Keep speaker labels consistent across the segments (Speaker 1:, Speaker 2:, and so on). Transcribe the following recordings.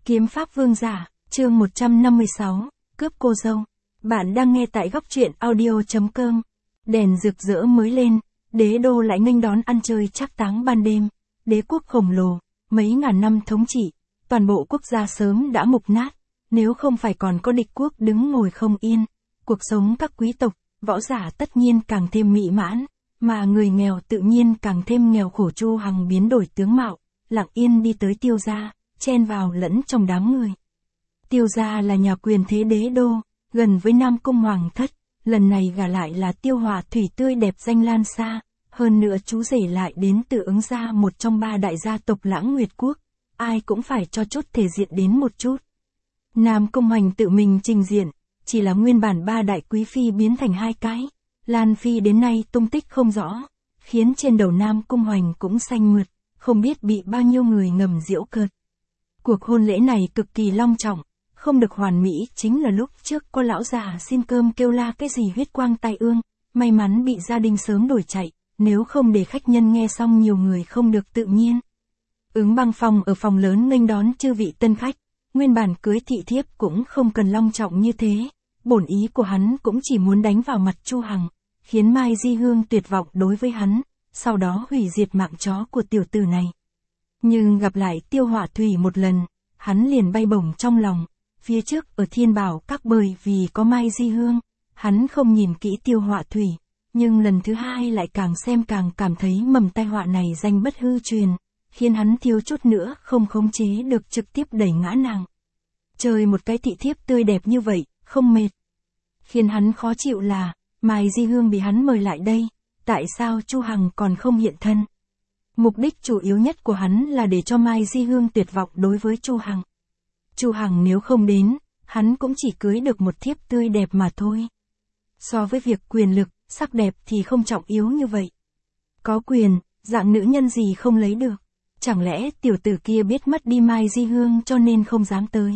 Speaker 1: Kiếm pháp vương giả, chương 156, cướp cô dâu. Bạn đang nghe tại góc truyện audio.com. Đèn rực rỡ mới lên, đế đô lại nghênh đón ăn chơi trác táng ban đêm. Đế quốc khổng lồ, mấy ngàn năm thống trị, toàn bộ quốc gia sớm đã mục nát. Nếu không phải còn có địch quốc đứng ngồi không yên, cuộc sống các quý tộc, võ giả tất nhiên càng thêm mỹ mãn, mà người nghèo tự nhiên càng thêm nghèo khổ. Chu Hằng biến đổi tướng mạo, lặng yên đi tới Tiêu gia, chen vào lẫn trong đám người. Tiêu gia là nhà quyền thế đế đô, gần với Nam Cung Hoàng thất, lần này gả lại là Tiêu Hỏa Thủy tươi đẹp danh lan xa, hơn nữa chú rể lại đến từ Ứng gia, một trong ba đại gia tộc Lãng Nguyệt quốc, ai cũng phải cho chút thể diện đến một chút. Nam Cung Hoành tự mình trình diện, chỉ là nguyên bản ba đại quý phi biến thành hai cái, Lan phi đến nay tung tích không rõ, khiến trên đầu Nam Cung Hoành cũng xanh mượt, không biết bị bao nhiêu người ngầm giễu cợt. Cuộc hôn lễ này cực kỳ long trọng, không được hoàn mỹ, chính là lúc trước có lão già xin cơm kêu la cái gì huyết quang tai ương, may mắn bị gia đình sớm đuổi chạy, nếu không để khách nhân nghe xong nhiều người không được tự nhiên. Ứng Băng Phong ở phòng lớn nghênh đón chư vị tân khách, nguyên bản cưới thị thiếp cũng không cần long trọng như thế, bổn ý của hắn cũng chỉ muốn đánh vào mặt Chu Hằng, khiến Mai Di Hương tuyệt vọng đối với hắn, sau đó hủy diệt mạng chó của tiểu tử này. Nhưng gặp lại Tiêu Hỏa Thủy một lần, hắn liền bay bổng trong lòng. Phía trước ở Thiên Bảo các bởi vì có Mai Di Hương, hắn không nhìn kỹ Tiêu Hỏa Thủy, nhưng lần thứ hai lại càng xem càng cảm thấy mầm tai họa này danh bất hư truyền, khiến hắn thiếu chút nữa không khống chế được trực tiếp đẩy ngã nàng. Chơi một cái thị thiếp tươi đẹp như vậy, không mệt. Khiến hắn khó chịu là, Mai Di Hương bị hắn mời lại đây, tại sao Chu Hằng còn không hiện thân? Mục đích chủ yếu nhất của hắn là để cho Mai Di Hương tuyệt vọng đối với Chu Hằng. Chu Hằng nếu không đến, hắn cũng chỉ cưới được một thiếp tươi đẹp mà thôi. So với việc quyền lực, sắc đẹp thì không trọng yếu như vậy. Có quyền, dạng nữ nhân gì không lấy được. Chẳng lẽ tiểu tử kia biết mất đi Mai Di Hương cho nên không dám tới?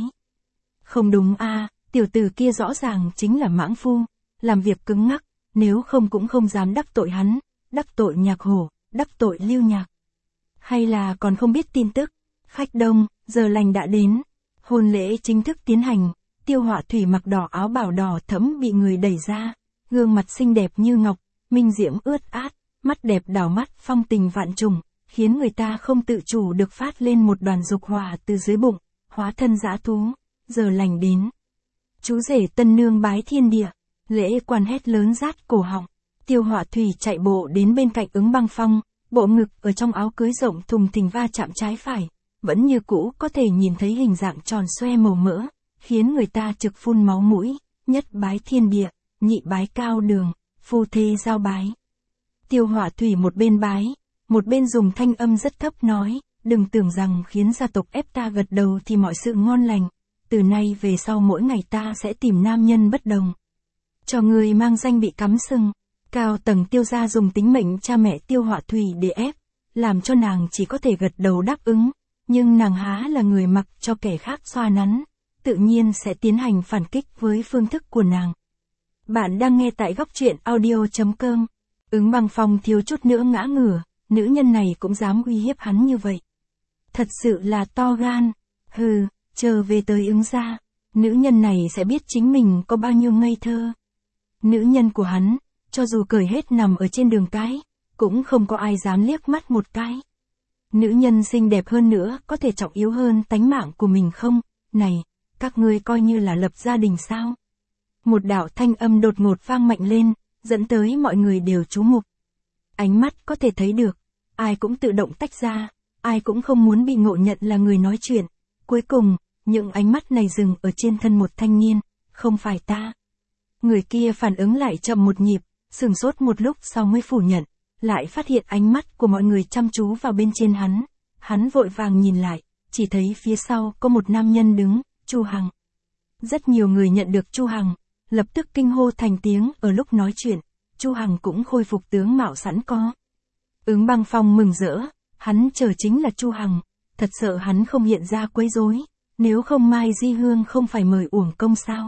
Speaker 1: Không đúng a, tiểu tử kia rõ ràng chính là mãng phu, làm việc cứng ngắc, nếu không cũng không dám đắc tội hắn, đắc tội Nhạc Hổ, đắc tội Lưu Nhạc. Hay là còn không biết tin tức, khách đông, giờ lành đã đến. Hôn lễ chính thức tiến hành, Tiêu Hỏa Thủy mặc đỏ áo bào đỏ thẫm bị người đẩy ra, gương mặt xinh đẹp như ngọc, minh diễm ướt át, mắt đẹp đảo mắt phong tình vạn trùng, khiến người ta không tự chủ được phát lên một đoàn dục hỏa từ dưới bụng, hóa thân dã thú. Giờ lành đến, chú rể tân nương bái thiên địa, lễ quan hét lớn rát cổ họng. Tiêu Hỏa Thủy chạy bộ đến bên cạnh Ứng Băng Phong, bộ ngực ở trong áo cưới rộng thùng thình va chạm trái phải, vẫn như cũ có thể nhìn thấy hình dạng tròn xoe màu mỡ, khiến người ta trực phun máu mũi. Nhất bái thiên địa, nhị bái cao đường, phu thê giao bái. Tiêu Hỏa Thủy một bên bái, một bên dùng thanh âm rất thấp nói, đừng tưởng rằng khiến gia tộc ép ta gật đầu thì mọi sự ngon lành, từ nay về sau mỗi ngày ta sẽ tìm nam nhân bất đồng. Cho người mang danh bị cắm sừng. Cao tầng Tiêu gia dùng tính mệnh cha mẹ Tiêu Hỏa Thủy để ép, làm cho nàng chỉ có thể gật đầu đáp ứng, nhưng nàng há là người mặc cho kẻ khác xoa nắn, tự nhiên sẽ tiến hành phản kích với phương thức của nàng. Bạn đang nghe tại góc truyện audio.com. Ứng Băng Phong thiếu chút nữa ngã ngửa, nữ nhân này cũng dám uy hiếp hắn như vậy. Thật sự là to gan, hừ, chờ về tới Ứng gia, nữ nhân này sẽ biết chính mình có bao nhiêu ngây thơ. Nữ nhân của hắn, cho dù cởi hết nằm ở trên đường cái, cũng không có ai dám liếc mắt một cái. Nữ nhân xinh đẹp hơn nữa có thể trọng yếu hơn tánh mạng của mình không? Này, các ngươi coi như là lập gia đình sao? Một đạo thanh âm đột ngột vang mạnh lên, dẫn tới mọi người đều chú mục. Ánh mắt có thể thấy được, ai cũng tự động tách ra, ai cũng không muốn bị ngộ nhận là người nói chuyện. Cuối cùng, những ánh mắt này dừng ở trên thân một thanh niên, không phải ta. Người kia phản ứng lại chậm một nhịp, sửng sốt một lúc sau mới phủ nhận, lại phát hiện ánh mắt của mọi người chăm chú vào bên trên hắn. Hắn vội vàng nhìn lại, chỉ thấy phía sau có một nam nhân đứng, Chu Hằng. Rất nhiều người nhận được Chu Hằng, lập tức kinh hô thành tiếng. Ở lúc nói chuyện, Chu Hằng cũng khôi phục tướng mạo sẵn có. Ứng Băng Phong mừng rỡ, hắn chờ chính là Chu Hằng, thật sợ hắn không hiện ra quấy rối, nếu không Mai Di Hương không phải mời uổng công sao.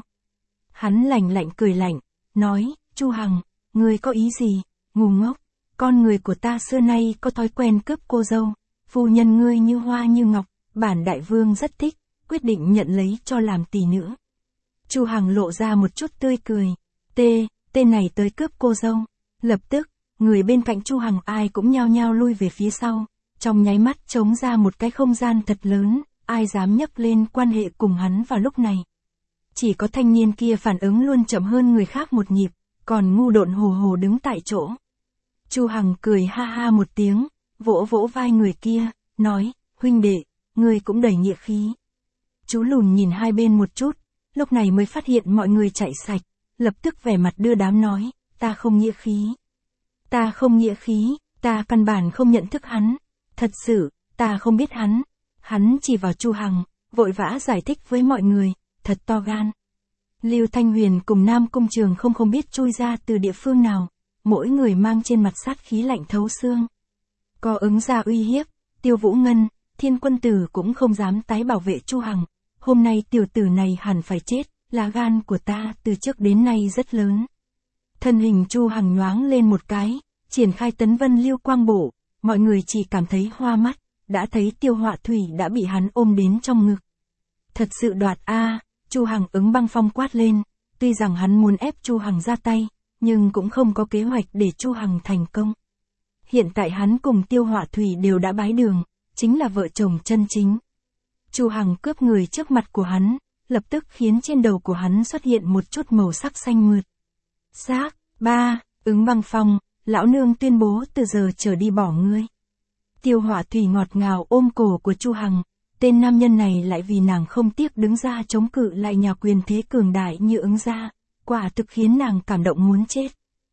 Speaker 1: Hắn lạnh lạnh cười lạnh, nói, Chu Hằng, ngươi có ý gì, ngu ngốc, con người của ta xưa nay có thói quen cướp cô dâu, phu nhân ngươi như hoa như ngọc, bản đại vương rất thích, quyết định nhận lấy cho làm tỷ nữ. Chu Hằng lộ ra một chút tươi cười. Tên này tới cướp cô dâu. Lập tức, người bên cạnh Chu Hằng ai cũng nhao nhao lui về phía sau, trong nháy mắt trống ra một cái không gian thật lớn, ai dám nhấc lên quan hệ cùng hắn vào lúc này. Chỉ có thanh niên kia phản ứng luôn chậm hơn người khác một nhịp, còn ngu độn hồ hồ đứng tại chỗ. Chu Hằng cười ha ha một tiếng, vỗ vỗ vai người kia, nói, huynh đệ, ngươi cũng đầy nghĩa khí. Chú lùn nhìn hai bên một chút, lúc này mới phát hiện mọi người chạy sạch, lập tức vẻ mặt đưa đám nói, ta không nghĩa khí. Ta không nghĩa khí, ta căn bản không nhận thức hắn. Thật sự, ta không biết hắn. Hắn chỉ vào Chu Hằng, vội vã giải thích với mọi người, thật to gan. Lưu Thanh Huyền cùng Nam Cung Trường không biết chui ra từ địa phương nào, mỗi người mang trên mặt sát khí lạnh thấu xương. Có ứng ra uy hiếp, Tiêu Vũ Ngân, Thiên Quân Tử cũng không dám tái bảo vệ Chu Hằng. Hôm nay tiểu tử này hẳn phải chết, lá gan của ta từ trước đến nay rất lớn. Thân hình Chu Hằng nhoáng lên một cái, triển khai tấn vân lưu quang bổ, mọi người chỉ cảm thấy hoa mắt, đã thấy Tiêu Họa Thủy đã bị hắn ôm đến trong ngực. Thật sự đoạt a, Chu Hằng ứng băng phong quát lên, tuy rằng hắn muốn ép Chu Hằng ra tay, nhưng cũng không có kế hoạch để Chu Hằng thành công. Hiện tại hắn cùng Tiêu Họa Thủy đều đã bái đường, chính là vợ chồng chân chính. Chu Hằng cướp người trước mặt của hắn, lập tức khiến trên đầu của hắn xuất hiện một chút màu sắc xanh mượt. Xác, ứng băng phong, lão nương tuyên bố từ giờ trở đi bỏ ngươi. Tiêu Họa Thủy ngọt ngào ôm cổ của Chu Hằng, tên nam nhân này lại vì nàng không tiếc đứng ra chống cự lại nhà quyền thế cường đại như ứng gia, quả thực khiến nàng cảm động muốn chết.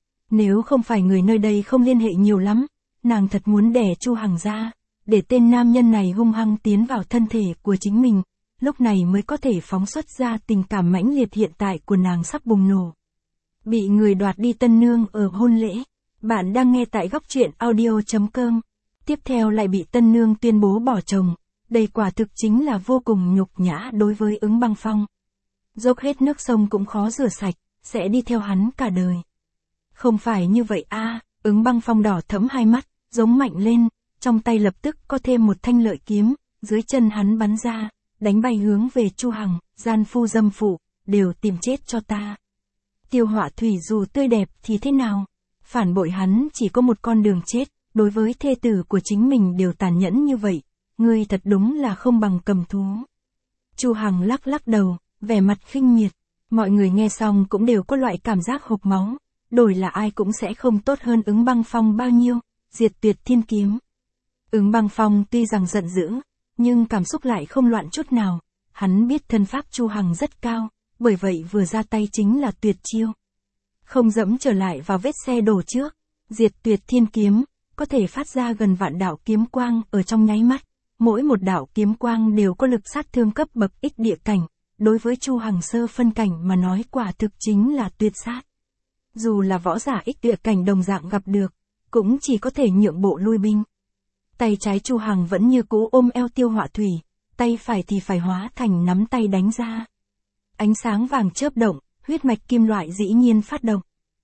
Speaker 1: Nếu không phải người nơi đây không liên hệ nhiều lắm, nàng thật muốn đẻ Chu Hằng ra, để tên nam nhân này hung hăng tiến vào thân thể của chính mình, lúc này mới có thể phóng xuất ra tình cảm mãnh liệt hiện tại của nàng sắp bùng nổ. Bị người đoạt đi tân nương ở hôn lễ. Bạn đang nghe tại góc truyện audio.com. Tiếp theo lại bị tân nương tuyên bố bỏ chồng. Đây quả thực chính là vô cùng nhục nhã đối với ứng băng phong. Dốc hết nước sông cũng khó rửa sạch, sẽ đi theo hắn cả đời. Không phải như vậy a, ứng băng phong đỏ thẫm hai mắt, giống mạnh lên, trong tay lập tức có thêm một thanh lợi kiếm, dưới chân hắn bắn ra, đánh bay hướng về Chu Hằng, gian phu dâm phụ, đều tìm chết cho ta. Tiêu Họa Thủy dù tươi đẹp thì thế nào? Phản bội hắn chỉ có một con đường chết, đối với thê tử của chính mình đều tàn nhẫn như vậy, ngươi thật đúng là không bằng cầm thú. Chu Hằng lắc lắc đầu, vẻ mặt khinh miệt, mọi người nghe xong cũng đều có loại cảm giác hộc máu, đổi là ai cũng sẽ không tốt hơn ứng băng phong bao nhiêu, diệt tuyệt thiên kiếm. Ứng băng phong tuy rằng giận dữ, nhưng cảm xúc lại không loạn chút nào, hắn biết thân pháp Chu Hằng rất cao, bởi vậy vừa ra tay chính là tuyệt chiêu. Không dẫm trở lại vào vết xe đổ trước, diệt tuyệt thiên kiếm, có thể phát ra gần vạn đạo kiếm quang ở trong nháy mắt, mỗi một đạo kiếm quang đều có lực sát thương cấp bậc ích địa cảnh, đối với Chu Hằng sơ phân cảnh mà nói quả thực chính là tuyệt sát. Dù là võ giả ích địa cảnh đồng dạng gặp được, cũng chỉ có thể nhượng bộ lui binh. Tay trái Chu Hằng vẫn như cũ ôm eo Tiêu Họa Thủy, tay phải thì phải hóa thành nắm tay đánh ra. Ánh sáng vàng chớp động, huyết mạch kim loại dĩ nhiên phát động.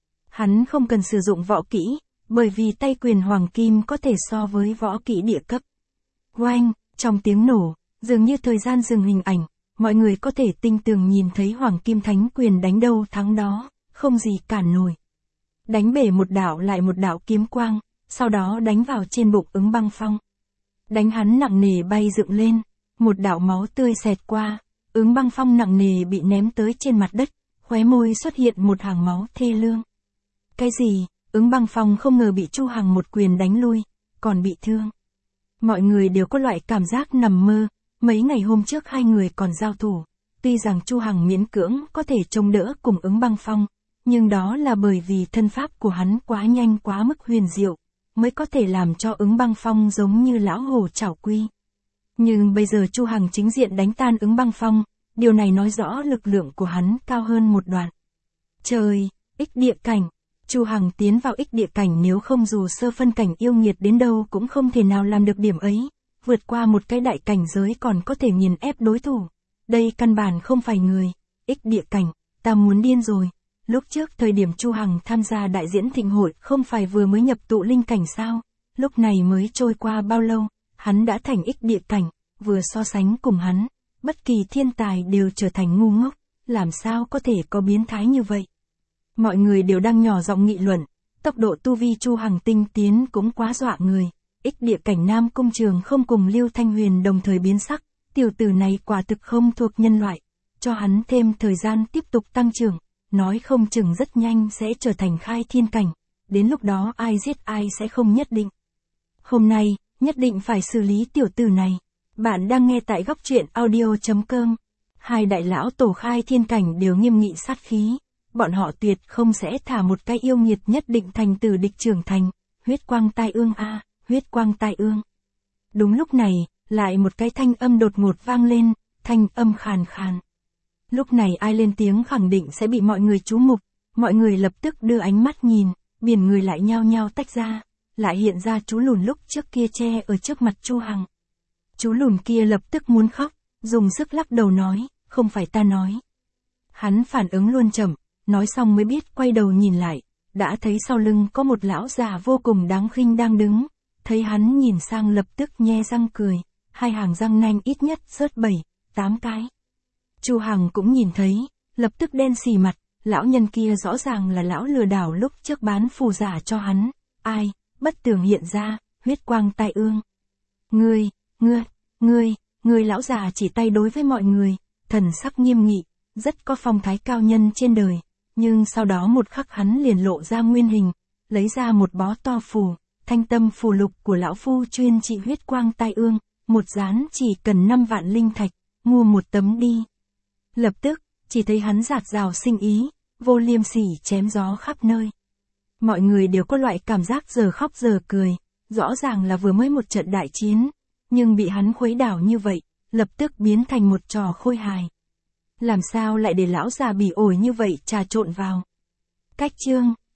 Speaker 1: Hắn không cần sử dụng võ kỹ, bởi vì tay quyền hoàng kim có thể so với võ kỹ địa cấp. Oanh, trong tiếng nổ, dường như thời gian dừng hình ảnh, mọi người có thể tinh tường nhìn thấy hoàng kim thánh quyền đánh đâu thắng đó, không gì cản nổi. Đánh bể một đạo lại một đạo kiếm quang, sau đó đánh vào trên bụng ứng băng phong. Đánh hắn nặng nề bay dựng lên, một đạo máu tươi xẹt qua, ứng băng phong nặng nề bị ném tới trên mặt đất, khóe môi xuất hiện một hàng máu thê lương. Cái gì? Ứng băng phong không ngờ bị Chu Hằng một quyền đánh lui, còn bị thương. Mọi người đều có loại cảm giác nằm mơ, mấy ngày hôm trước hai người còn giao thủ, tuy rằng Chu Hằng miễn cưỡng có thể chống đỡ cùng ứng băng phong, nhưng đó là bởi vì thân pháp của hắn quá nhanh quá mức huyền diệu, mới có thể làm cho ứng băng phong giống như lão hổ chảo quy. Nhưng bây giờ Chu Hằng chính diện đánh tan ứng băng phong, điều này nói rõ lực lượng của hắn cao hơn một đoạn. Trời, ích địa cảnh. Chu Hằng tiến vào ích địa cảnh nếu không dù sơ phân cảnh yêu nghiệt đến đâu cũng không thể nào làm được điểm ấy, vượt qua một cái đại cảnh giới còn có thể nghiền ép đối thủ. Đây căn bản không phải người, ích địa cảnh, ta muốn điên rồi. Lúc trước thời điểm Chu Hằng tham gia đại diễn thịnh hội không phải vừa mới nhập tụ linh cảnh sao, lúc này mới trôi qua bao lâu, hắn đã thành ích địa cảnh, vừa so sánh cùng hắn, bất kỳ thiên tài đều trở thành ngu ngốc, làm sao có thể có biến thái như vậy. Mọi người đều đang nhỏ giọng nghị luận, tốc độ tu vi Chu Hằng tinh tiến cũng quá dọa người. Ích địa cảnh Nam Cung Trường không cùng Lưu Thanh Huyền đồng thời biến sắc, tiểu tử này quả thực không thuộc nhân loại, cho hắn thêm thời gian tiếp tục tăng trưởng, nói không chừng rất nhanh sẽ trở thành khai thiên cảnh, đến lúc đó ai giết ai sẽ không nhất định. Hôm nay, nhất định phải xử lý tiểu tử này. Bạn đang nghe tại góc truyện audio.com. Hai đại lão tổ khai thiên cảnh đều nghiêm nghị sát khí, bọn họ tuyệt không sẽ thả một cái yêu nghiệt nhất định thành tử địch trưởng thành, huyết quang tai ương a, huyết quang tai ương. Đúng lúc này, lại một cái thanh âm đột ngột vang lên, thanh âm khàn khàn. Lúc này ai lên tiếng khẳng định sẽ bị mọi người chú mục, mọi người lập tức đưa ánh mắt nhìn, biển người lại nhao nhao tách ra, lại hiện ra chú lùn lúc trước kia che ở trước mặt Chu Hằng. Chú lùn kia lập tức muốn khóc, dùng sức lắc đầu nói, không phải ta nói. Hắn phản ứng luôn chậm, nói xong mới biết quay đầu nhìn lại, đã thấy sau lưng có một lão già vô cùng đáng khinh đang đứng, thấy hắn nhìn sang lập tức nhe răng cười, hai hàng răng nanh ít nhất rớt 7, 8 cái. Chu Hằng cũng nhìn thấy, lập tức đen xì mặt, lão nhân kia rõ ràng là lão lừa đảo lúc trước bán phù giả cho hắn, ai, bất tường hiện ra, huyết quang tai ương. Ngươi lão già chỉ tay đối với mọi người, thần sắc nghiêm nghị, rất có phong thái cao nhân trên đời, nhưng sau đó một khắc hắn liền lộ ra nguyên hình, lấy ra một bó to phù, thanh tâm phù lục của lão phu chuyên trị huyết quang tai ương, một dán chỉ cần 5 vạn linh thạch, mua một tấm đi. Lập tức, chỉ thấy hắn giạt rào sinh ý, vô liêm sỉ chém gió khắp nơi. Mọi người đều có loại cảm giác giờ khóc giờ cười, rõ ràng là vừa mới một trận đại chiến, nhưng bị hắn khuấy đảo như vậy, lập tức biến thành một trò khôi hài. Làm sao lại để lão già bỉ ổi như vậy trà trộn vào. Cách chương